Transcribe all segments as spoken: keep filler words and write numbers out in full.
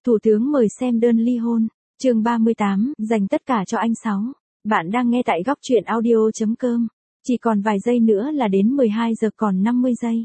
Thủ tướng mời xem đơn ly hôn. Chương ba mươi tám, dành tất cả cho anh sáu. Bạn đang nghe tại góc truyện audio.com. Chỉ còn vài giây nữa là đến mười hai giờ còn năm mươi giây.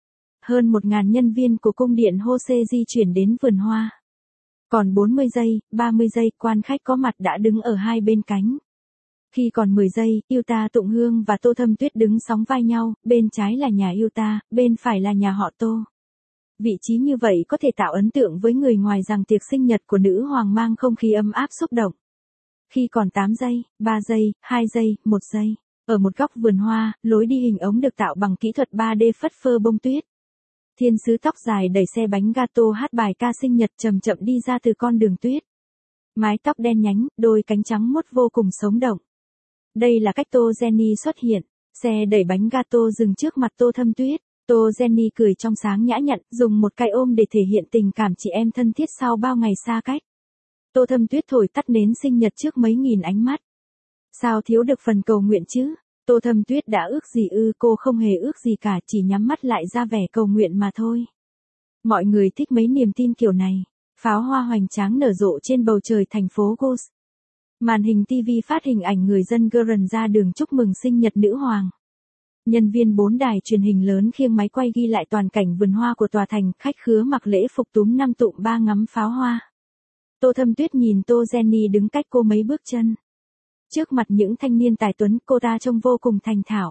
Hơn một nghìn nhân viên của cung điện Jose di chuyển đến vườn hoa. Còn bốn mươi giây, ba mươi giây, quan khách có mặt đã đứng ở hai bên cánh. Khi còn mười giây, Yuta Tụng Hương và Tô Thâm Tuyết đứng sóng vai nhau, bên trái là nhà Yuta, bên phải là nhà họ Tô. Vị trí như vậy có thể tạo ấn tượng với người ngoài rằng tiệc sinh nhật của nữ hoàng mang không khí ấm áp xúc động. Khi còn tám giây, ba giây, hai giây, một giây, ở một góc vườn hoa, lối đi hình ống được tạo bằng kỹ thuật ba D phất phơ bông tuyết. Thiên sứ tóc dài đẩy xe bánh gato hát bài ca sinh nhật chậm chậm đi ra từ con đường tuyết. Mái tóc đen nhánh, đôi cánh trắng muốt vô cùng sống động. Đây là cách Tô Jenny xuất hiện. Xe đẩy bánh gato dừng trước mặt Tô Thâm Tuyết. Tô Jenny cười trong sáng nhã nhặn, dùng một cái ôm để thể hiện tình cảm chị em thân thiết sau bao ngày xa cách. Tô Thâm Tuyết thổi tắt nến sinh nhật trước mấy nghìn ánh mắt. Sao thiếu được phần cầu nguyện chứ? Tô Thâm Tuyết đã ước gì ư? Cô không hề ước gì cả, chỉ nhắm mắt lại ra vẻ cầu nguyện mà thôi. Mọi người thích mấy niềm tin kiểu này. Pháo hoa hoành tráng nở rộ trên bầu trời thành phố Ghost. Màn hình ti vi phát hình ảnh người dân Guren ra đường chúc mừng sinh nhật nữ hoàng. Nhân viên bốn đài truyền hình lớn khiêng máy quay ghi lại toàn cảnh vườn hoa của tòa thành, khách khứa mặc lễ phục túm năm tụm ba ngắm pháo hoa. Tô Thâm Tuyết nhìn Tô Jenny đứng cách cô mấy bước chân. Trước mặt những thanh niên tài tuấn, cô ta trông vô cùng thành thạo.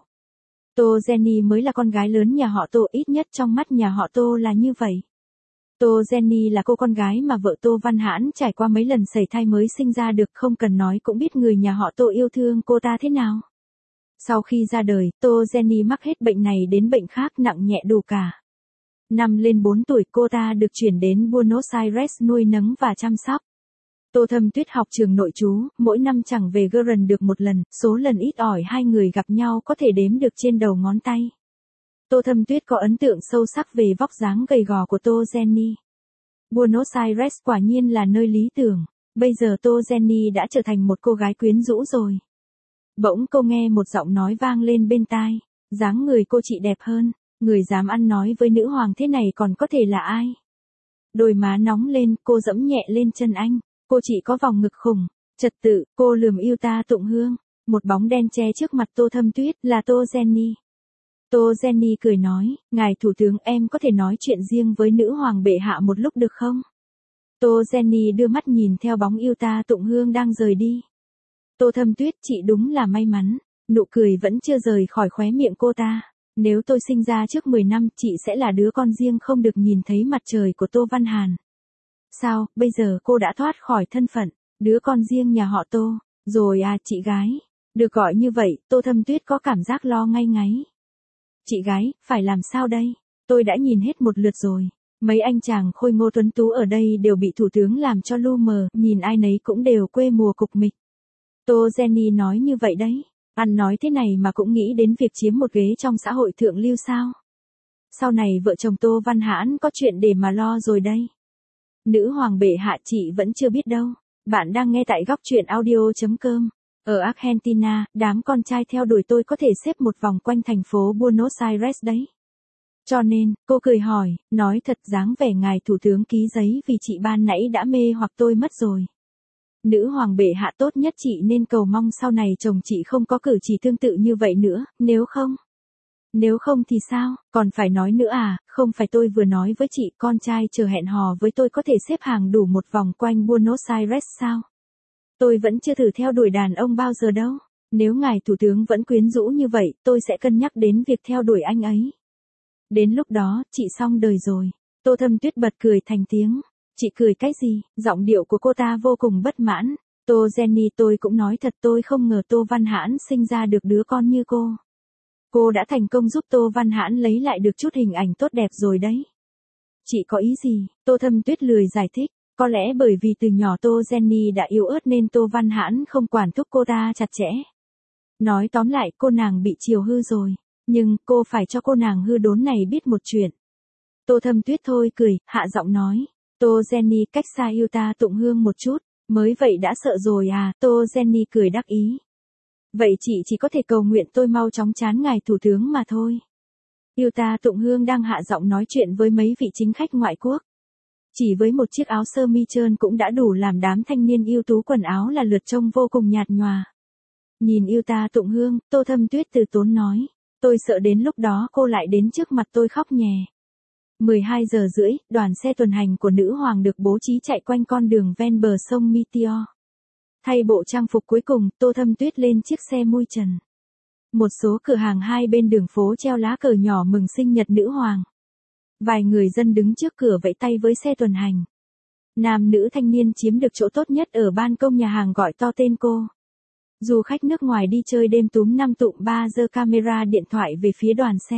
Tô Jenny mới là con gái lớn nhà họ Tô, ít nhất trong mắt nhà họ Tô là như vậy. Tô Jenny là cô con gái mà vợ Tô Văn Hãn trải qua mấy lần sẩy thai mới sinh ra được, không cần nói cũng biết người nhà họ Tô yêu thương cô ta thế nào. Sau khi ra đời, Tô Jenny mắc hết bệnh này đến bệnh khác, nặng nhẹ đủ cả. Năm lên bốn tuổi, cô ta được chuyển đến Buenos Aires nuôi nấng và chăm sóc. Tô Thâm Tuyết học trường nội trú, mỗi năm chẳng về Guren được một lần, số lần ít ỏi hai người gặp nhau có thể đếm được trên đầu ngón tay. Tô Thâm Tuyết có ấn tượng sâu sắc về vóc dáng gầy gò của Tô Jenny. Buenos Aires quả nhiên là nơi lý tưởng. Bây giờ Tô Jenny đã trở thành một cô gái quyến rũ rồi. Bỗng cô nghe một giọng nói vang lên bên tai. Dáng người cô chị đẹp hơn. Người dám ăn nói với nữ hoàng thế này còn có thể là ai? Đôi má nóng lên, cô dẫm nhẹ lên chân anh. Cô chị có vòng ngực khủng. Trật tự, cô lườm Yuta Tụng Hương. Một bóng đen che trước mặt Tô Thâm Tuyết là Tô Jenny. Tô Jenny cười nói, ngài thủ tướng, em có thể nói chuyện riêng với nữ hoàng bệ hạ một lúc được không? Tô Jenny đưa mắt nhìn theo bóng Yuta Tụng Hương đang rời đi. Tô Thâm Tuyết, chị đúng là may mắn. Nụ cười vẫn chưa rời khỏi khóe miệng cô ta. Nếu tôi sinh ra trước mười năm, chị sẽ là đứa con riêng không được nhìn thấy mặt trời của Tô Văn Hàn. Sao, bây giờ cô đã thoát khỏi thân phận đứa con riêng nhà họ Tô rồi à? Chị gái. Được gọi như vậy, Tô Thâm Tuyết có cảm giác lo ngay ngáy. Chị gái, phải làm sao đây? Tôi đã nhìn hết một lượt rồi. Mấy anh chàng khôi ngô tuấn tú ở đây đều bị thủ tướng làm cho lu mờ, nhìn ai nấy cũng đều quê mùa cục mịch. Tô Jenny nói như vậy đấy. Ăn nói thế này mà cũng nghĩ đến việc chiếm một ghế trong xã hội thượng lưu sao? Sau này vợ chồng Tô Văn Hãn có chuyện để mà lo rồi đây. Nữ hoàng bệ hạ chị vẫn chưa biết đâu. Bạn đang nghe tại góc truyện audio.com. Ở Argentina, đám con trai theo đuổi tôi có thể xếp một vòng quanh thành phố Buenos Aires đấy. Cho nên, cô cười hỏi, nói thật dáng vẻ ngài thủ tướng ký giấy vì chị ban nãy đã mê hoặc tôi mất rồi. Nữ hoàng bệ hạ tốt nhất chị nên cầu mong sau này chồng chị không có cử chỉ tương tự như vậy nữa, nếu không. Nếu không thì sao, còn phải nói nữa à, không phải tôi vừa nói với chị con trai chờ hẹn hò với tôi có thể xếp hàng đủ một vòng quanh Buenos Aires sao? Tôi vẫn chưa thử theo đuổi đàn ông bao giờ đâu. Nếu ngài thủ tướng vẫn quyến rũ như vậy, tôi sẽ cân nhắc đến việc theo đuổi anh ấy. Đến lúc đó, chị xong đời rồi. Tô Thâm Tuyết bật cười thành tiếng. Chị cười cái gì? Giọng điệu của cô ta vô cùng bất mãn. Tô Jenny, tôi cũng nói thật, tôi không ngờ Tô Văn Hãn sinh ra được đứa con như cô. Cô đã thành công giúp Tô Văn Hãn lấy lại được chút hình ảnh tốt đẹp rồi đấy. Chị có ý gì? Tô Thâm Tuyết lười giải thích. Có lẽ bởi vì từ nhỏ Tô Jenny đã yếu ớt nên Tô Văn Hãn không quản thúc cô ta chặt chẽ. Nói tóm lại, cô nàng bị chiều hư rồi. Nhưng, cô phải cho cô nàng hư đốn này biết một chuyện. Tô Thâm Tuyết thôi cười, hạ giọng nói. Tô Jenny cách xa Yuta Tụng Hương một chút. Mới vậy đã sợ rồi à? Tô Jenny cười đắc ý. Vậy chị chỉ có thể cầu nguyện tôi mau chóng chán ngài thủ tướng mà thôi. Yuta Tụng Hương đang hạ giọng nói chuyện với mấy vị chính khách ngoại quốc. Chỉ với một chiếc áo sơ mi trơn cũng đã đủ làm đám thanh niên ưu tú quần áo là lượt trông vô cùng nhạt nhòa. Nhìn yêu ta tụng hương, Tô Thâm Tuyết từ tốn nói. Tôi sợ đến lúc đó cô lại đến trước mặt tôi khóc nhè. mười hai giờ rưỡi, đoàn xe tuần hành của nữ hoàng được bố trí chạy quanh con đường ven bờ sông Meteor. Thay bộ trang phục cuối cùng, Tô Thâm Tuyết lên chiếc xe mui trần. Một số cửa hàng hai bên đường phố treo lá cờ nhỏ mừng sinh nhật nữ hoàng. Vài người dân đứng trước cửa vẫy tay với xe tuần hành. Nam nữ thanh niên chiếm được chỗ tốt nhất ở ban công nhà hàng gọi to tên cô. Du khách nước ngoài đi chơi đêm túm năm tụm ba giơ camera điện thoại về phía đoàn xe.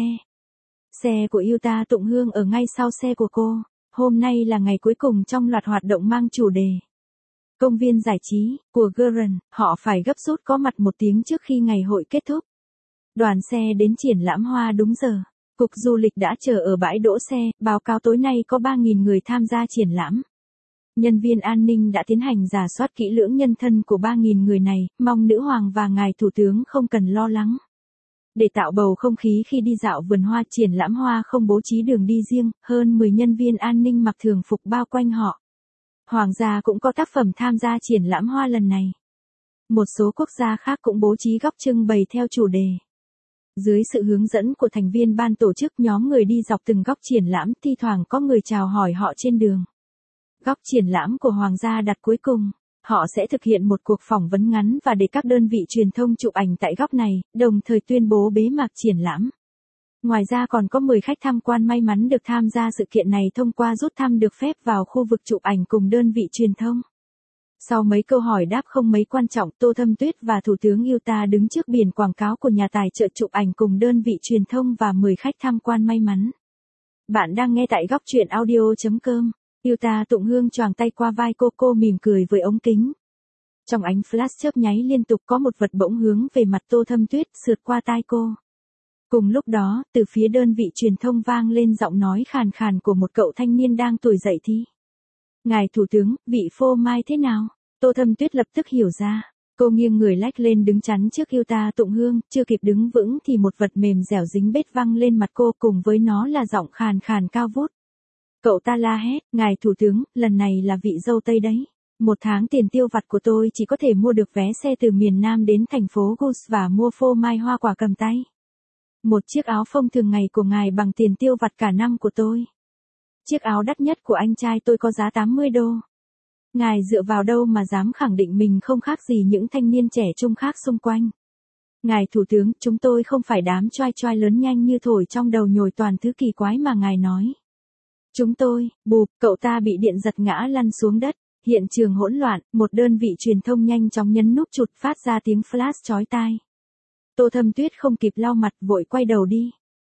Xe của yêu ta tụng hương ở ngay sau xe của cô. Hôm nay là ngày cuối cùng trong loạt hoạt động mang chủ đề công viên giải trí của Guerin, họ phải gấp rút có mặt một tiếng trước khi ngày hội kết thúc. Đoàn xe đến triển lãm hoa đúng giờ. Cục du lịch đã chờ ở bãi đỗ xe, báo cáo tối nay có ba nghìn người tham gia triển lãm. Nhân viên an ninh đã tiến hành rà soát kỹ lưỡng nhân thân của ba nghìn người này, mong nữ hoàng và ngài thủ tướng không cần lo lắng. Để tạo bầu không khí khi đi dạo vườn hoa triển lãm hoa không bố trí đường đi riêng, hơn mười nhân viên an ninh mặc thường phục bao quanh họ. Hoàng gia cũng có tác phẩm tham gia triển lãm hoa lần này. Một số quốc gia khác cũng bố trí góc trưng bày theo chủ đề. Dưới sự hướng dẫn của thành viên ban tổ chức, nhóm người đi dọc từng góc triển lãm, thi thoảng có người chào hỏi họ trên đường. Góc triển lãm của Hoàng gia đặt cuối cùng, họ sẽ thực hiện một cuộc phỏng vấn ngắn và để các đơn vị truyền thông chụp ảnh tại góc này, đồng thời tuyên bố bế mạc triển lãm. Ngoài ra còn có mười khách tham quan may mắn được tham gia sự kiện này thông qua rút thăm được phép vào khu vực chụp ảnh cùng đơn vị truyền thông. Sau mấy câu hỏi đáp không mấy quan trọng, Tô Thâm Tuyết và Thủ tướng Yuta đứng trước biển quảng cáo của nhà tài trợ chụp ảnh cùng đơn vị truyền thông và mười khách tham quan may mắn. Bạn đang nghe tại góc truyện audio chấm com. Yuta tụng hương choàng tay qua vai cô, cô mỉm cười với ống kính. Trong ánh flash chớp nháy liên tục có một vật bỗng hướng về mặt Tô Thâm Tuyết, sượt qua tai cô. Cùng lúc đó, từ phía đơn vị truyền thông vang lên giọng nói khàn khàn của một cậu thanh niên đang tuổi dậy thì. Ngài thủ tướng, vị phô mai thế nào? Tô Thâm Tuyết lập tức hiểu ra. Cô nghiêng người lách lên đứng chắn trước Yuta tụng hương, chưa kịp đứng vững thì một vật mềm dẻo dính bết văng lên mặt cô, cùng với nó là giọng khàn khàn cao vút. Cậu ta la hét, ngài thủ tướng, lần này là vị dâu Tây đấy. Một tháng tiền tiêu vặt của tôi chỉ có thể mua được vé xe từ miền Nam đến thành phố Gus và mua phô mai hoa quả cầm tay. Một chiếc áo phông thường ngày của ngài bằng tiền tiêu vặt cả năm của tôi. Chiếc áo đắt nhất của anh trai tôi có giá tám mươi đô. Ngài dựa vào đâu mà dám khẳng định mình không khác gì những thanh niên trẻ trung khác xung quanh. Ngài thủ tướng, chúng tôi không phải đám choai choai lớn nhanh như thổi trong đầu nhồi toàn thứ kỳ quái mà ngài nói. Chúng tôi, bụp, cậu ta bị điện giật ngã lăn xuống đất. Hiện trường hỗn loạn, một đơn vị truyền thông nhanh chóng nhấn nút chụp phát ra tiếng flash chói tai. Tô Thâm Tuyết không kịp lau mặt vội quay đầu đi.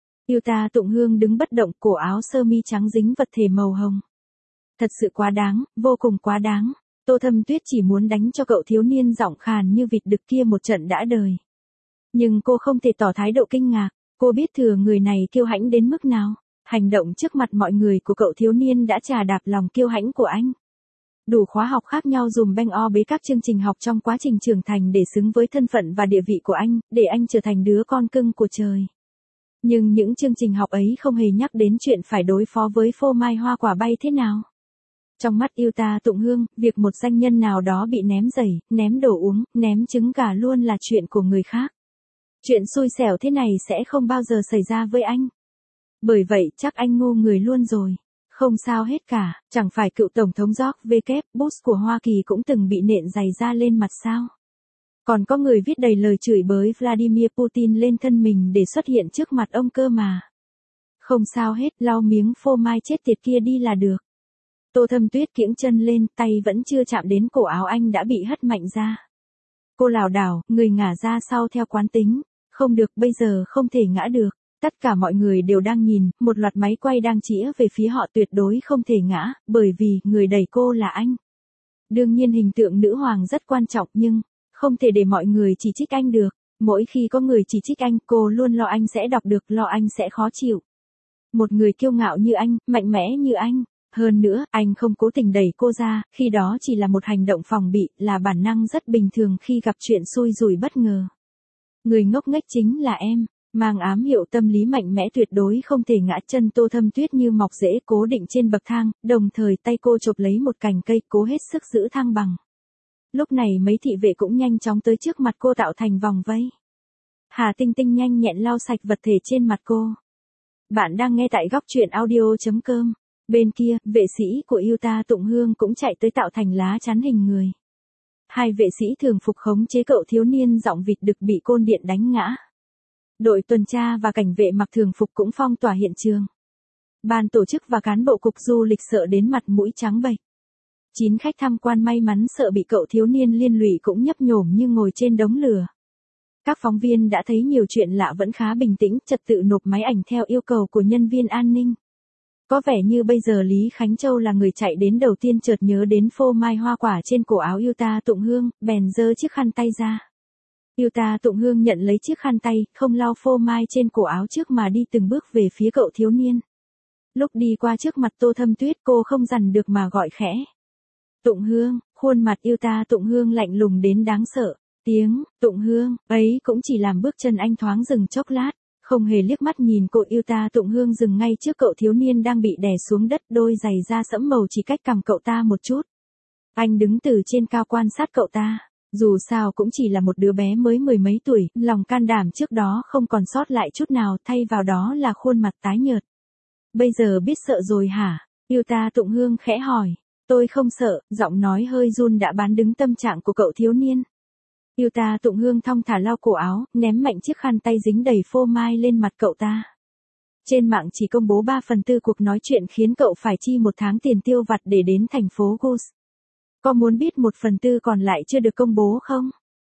Yuta tụng hương đứng bất động, cổ áo sơ mi trắng dính vật thể màu hồng. Thật sự quá đáng, vô cùng quá đáng. Tô Thâm Tuyết chỉ muốn đánh cho cậu thiếu niên giọng khàn như vịt đực kia một trận đã đời. Nhưng cô không thể tỏ thái độ kinh ngạc, cô biết thừa người này kiêu hãnh đến mức nào. Hành động trước mặt mọi người của cậu thiếu niên đã trà đạp lòng kiêu hãnh của anh. Đủ khóa học khác nhau dùm beng o bế các chương trình học trong quá trình trưởng thành để xứng với thân phận và địa vị của anh, để anh trở thành đứa con cưng của trời. Nhưng những chương trình học ấy không hề nhắc đến chuyện phải đối phó với phô mai hoa quả bay thế nào. Trong mắt Yuta tụng hương, việc một danh nhân nào đó bị ném giày, ném đồ uống, ném trứng gà luôn là chuyện của người khác. Chuyện xui xẻo thế này sẽ không bao giờ xảy ra với anh. Bởi vậy chắc anh ngu người luôn rồi. Không sao hết cả, chẳng phải cựu Tổng thống George W. Bush của Hoa Kỳ cũng từng bị nện giày da lên mặt sao? Còn có người viết đầy lời chửi bới Vladimir Putin lên thân mình để xuất hiện trước mặt ông cơ mà. Không sao hết, lau miếng phô mai chết tiệt kia đi là được. Tô Thâm Tuyết kiễng chân lên, tay vẫn chưa chạm đến cổ áo anh đã bị hất mạnh ra. Cô lảo đảo, người ngả ra sau theo quán tính. Không được, bây giờ không thể ngã được. Tất cả mọi người đều đang nhìn, một loạt máy quay đang chĩa về phía họ, tuyệt đối không thể ngã, bởi vì người đẩy cô là anh. Đương nhiên hình tượng nữ hoàng rất quan trọng nhưng, không thể để mọi người chỉ trích anh được. Mỗi khi có người chỉ trích anh, cô luôn lo anh sẽ đọc được, lo anh sẽ khó chịu. Một người kiêu ngạo như anh, mạnh mẽ như anh. Hơn nữa, anh không cố tình đẩy cô ra, khi đó chỉ là một hành động phòng bị, là bản năng rất bình thường khi gặp chuyện xui rủi bất ngờ. Người ngốc nghếch chính là em. Mang ám hiệu tâm lý mạnh mẽ tuyệt đối không thể ngã chân Tô Thâm Tuyết như mọc rễ cố định trên bậc thang, đồng thời tay cô chộp lấy một cành cây cố hết sức giữ thang bằng. Lúc này mấy thị vệ cũng nhanh chóng tới trước mặt cô tạo thành vòng vây. Hà Tinh Tinh nhanh nhẹn lau sạch vật thể trên mặt cô. Bạn đang nghe tại góc truyện audio.com. Bên kia, vệ sĩ của Yuta Tụng Hương cũng chạy tới tạo thành lá chắn hình người. Hai vệ sĩ thường phục khống chế cậu thiếu niên giọng vịt đực bị côn điện đánh ngã. Đội tuần tra và cảnh vệ mặc thường phục cũng phong tỏa hiện trường. Ban tổ chức và cán bộ cục du lịch sợ đến mặt mũi trắng bệch. Chín khách tham quan may mắn sợ bị cậu thiếu niên liên lụy cũng nhấp nhổm như ngồi trên đống lửa. Các phóng viên đã thấy nhiều chuyện lạ vẫn khá bình tĩnh, trật tự nộp máy ảnh theo yêu cầu của nhân viên an ninh. Có vẻ như bây giờ Lý Khánh Châu là người chạy đến đầu tiên chợt nhớ đến phô mai hoa quả trên cổ áo Yuta Tụng Hương, bèn giơ chiếc khăn tay ra. Yuta Tụng Hương nhận lấy chiếc khăn tay, không lau phô mai trên cổ áo trước mà đi từng bước về phía cậu thiếu niên. Lúc đi qua trước mặt Tô Thâm Tuyết cô không dằn được mà gọi khẽ. Tụng Hương, khuôn mặt Yuta Tụng Hương lạnh lùng đến đáng sợ. Tiếng, Tụng Hương, ấy cũng chỉ làm bước chân anh thoáng dừng chốc lát, không hề liếc mắt nhìn cô. Yuta Tụng Hương dừng ngay trước cậu thiếu niên đang bị đè xuống đất, đôi giày da sẫm màu chỉ cách cằm cậu ta một chút. Anh đứng từ trên cao quan sát cậu ta, dù sao cũng chỉ là một đứa bé mới mười mấy tuổi, lòng can đảm trước đó không còn sót lại chút nào, thay vào đó là khuôn mặt tái nhợt. Bây giờ biết sợ rồi hả? Yuta Tụng Hương khẽ hỏi. Tôi không sợ, giọng nói hơi run đã bán đứng tâm trạng của cậu thiếu niên. Yuta Tụng Hương thong thả lau cổ áo, ném mạnh chiếc khăn tay dính đầy phô mai lên mặt cậu ta. Trên mạng chỉ công bố ba phần tư cuộc nói chuyện khiến cậu phải chi một tháng tiền tiêu vặt để đến thành phố Gus. Có muốn biết một phần tư còn lại chưa được công bố không?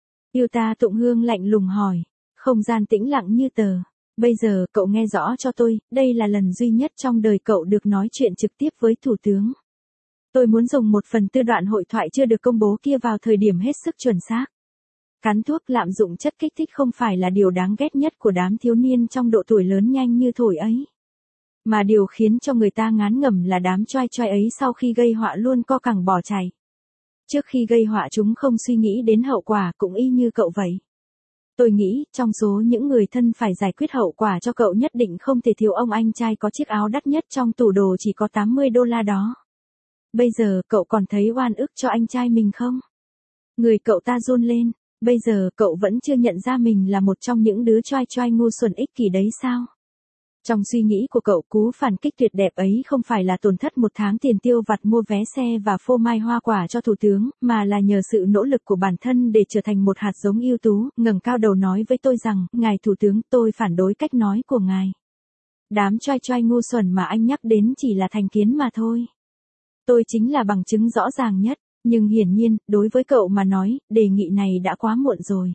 Yuta Tụng Hương lạnh lùng hỏi. Không gian tĩnh lặng như tờ. Bây giờ cậu nghe rõ cho tôi, đây là lần duy nhất trong đời cậu được nói chuyện trực tiếp với Thủ tướng. Tôi muốn dùng một phần tư đoạn hội thoại chưa được công bố kia vào thời điểm hết sức chuẩn xác. Cắn thuốc lạm dụng chất kích thích không phải là điều đáng ghét nhất của đám thiếu niên trong độ tuổi lớn nhanh như thổi ấy. Mà điều khiến cho người ta ngán ngẩm là đám choai choai ấy sau khi gây họa luôn co cẳng bỏ chạy. Trước khi gây họa chúng không suy nghĩ đến hậu quả, cũng y như cậu vậy. Tôi nghĩ, trong số những người thân phải giải quyết hậu quả cho cậu nhất định không thể thiếu ông anh trai có chiếc áo đắt nhất trong tủ đồ chỉ có tám mươi đô la đó. Bây giờ cậu còn thấy oan ức cho anh trai mình không? Người cậu ta run lên. Bây giờ cậu vẫn chưa nhận ra mình là một trong những đứa choai choai ngu xuẩn ích kỷ đấy sao? Trong suy nghĩ của cậu, cú phản kích tuyệt đẹp ấy không phải là tổn thất một tháng tiền tiêu vặt mua vé xe và phô mai hoa quả cho thủ tướng, mà là nhờ sự nỗ lực của bản thân để trở thành một hạt giống ưu tú, ngẩng cao đầu nói với tôi rằng, ngài thủ tướng, tôi phản đối cách nói của ngài. Đám choai choai ngu xuẩn mà anh nhắc đến chỉ là thành kiến mà thôi. Tôi chính là bằng chứng rõ ràng nhất. Nhưng hiển nhiên, đối với cậu mà nói, đề nghị này đã quá muộn rồi.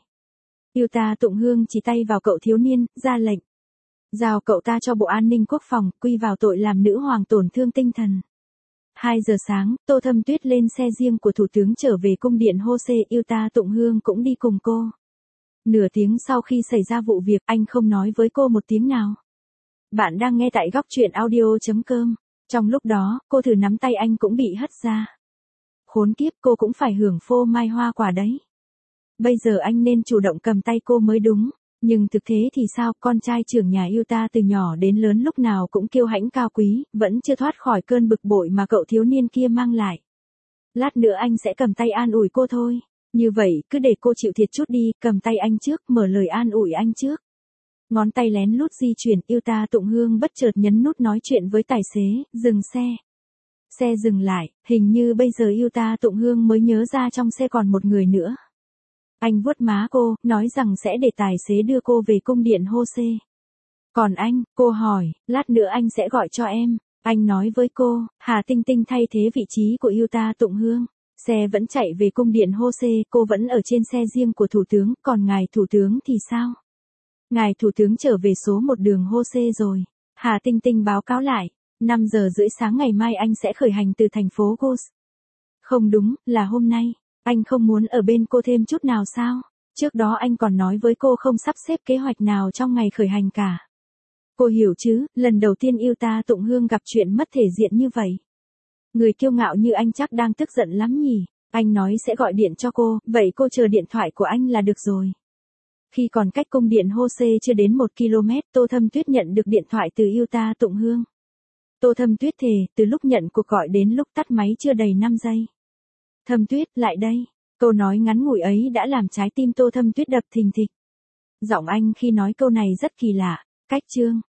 Yuta Tụng Hương chỉ tay vào cậu thiếu niên, ra lệnh. Giao cậu ta cho Bộ An ninh Quốc phòng, quy vào tội làm nữ hoàng tổn thương tinh thần. hai giờ sáng, Tô Thâm Tuyết lên xe riêng của Thủ tướng trở về cung điện Hose, Yuta Tụng Hương cũng đi cùng cô. Nửa tiếng sau khi xảy ra vụ việc, anh không nói với cô một tiếng nào. Bạn đang nghe tại góc truyện audio.com. Trong lúc đó, cô thử nắm tay anh cũng bị hất ra. Khốn kiếp, cô cũng phải hưởng phô mai hoa quả đấy. Bây giờ anh nên chủ động cầm tay cô mới đúng. Nhưng thực thế thì sao, con trai trưởng nhà Yuta từ nhỏ đến lớn lúc nào cũng kiêu hãnh cao quý, vẫn chưa thoát khỏi cơn bực bội mà cậu thiếu niên kia mang lại. Lát nữa anh sẽ cầm tay an ủi cô thôi. Như vậy, cứ để cô chịu thiệt chút đi, cầm tay anh trước, mở lời an ủi anh trước. Ngón tay lén lút di chuyển, Yuta Tụng Hương bất chợt nhấn nút nói chuyện với tài xế, dừng xe. Xe dừng lại, hình như bây giờ Yuta Tụng Hương mới nhớ ra trong xe còn một người nữa. Anh vuốt má cô, nói rằng sẽ để tài xế đưa cô về cung điện Hose. Còn anh, cô hỏi, lát nữa anh sẽ gọi cho em. Anh nói với cô, Hà Tinh Tinh thay thế vị trí của Yuta Tụng Hương. Xe vẫn chạy về cung điện Hose, cô vẫn ở trên xe riêng của thủ tướng, còn ngài thủ tướng thì sao? Ngài thủ tướng trở về số một đường Hose rồi. Hà Tinh Tinh báo cáo lại. năm giờ rưỡi sáng ngày mai anh sẽ khởi hành từ thành phố Gus. Không đúng, là hôm nay. Anh không muốn ở bên cô thêm chút nào sao? Trước đó anh còn nói với cô không sắp xếp kế hoạch nào trong ngày khởi hành cả. Cô hiểu chứ, lần đầu tiên Yuta Tụng Hương gặp chuyện mất thể diện như vậy. Người kiêu ngạo như anh chắc đang tức giận lắm nhỉ. Anh nói sẽ gọi điện cho cô, vậy cô chờ điện thoại của anh là được rồi. Khi còn cách cung điện Hô-xê chưa đến một ki lô mét, Tô Thâm Tuyết nhận được điện thoại từ Yuta Tụng Hương. Tô Thâm Tuyết thề, từ lúc nhận cuộc gọi đến lúc tắt máy chưa đầy năm giây. Thâm Tuyết, lại đây. Câu nói ngắn ngủi ấy đã làm trái tim Tô Thâm Tuyết đập thình thịch. Giọng anh khi nói câu này rất kỳ lạ, cách chương.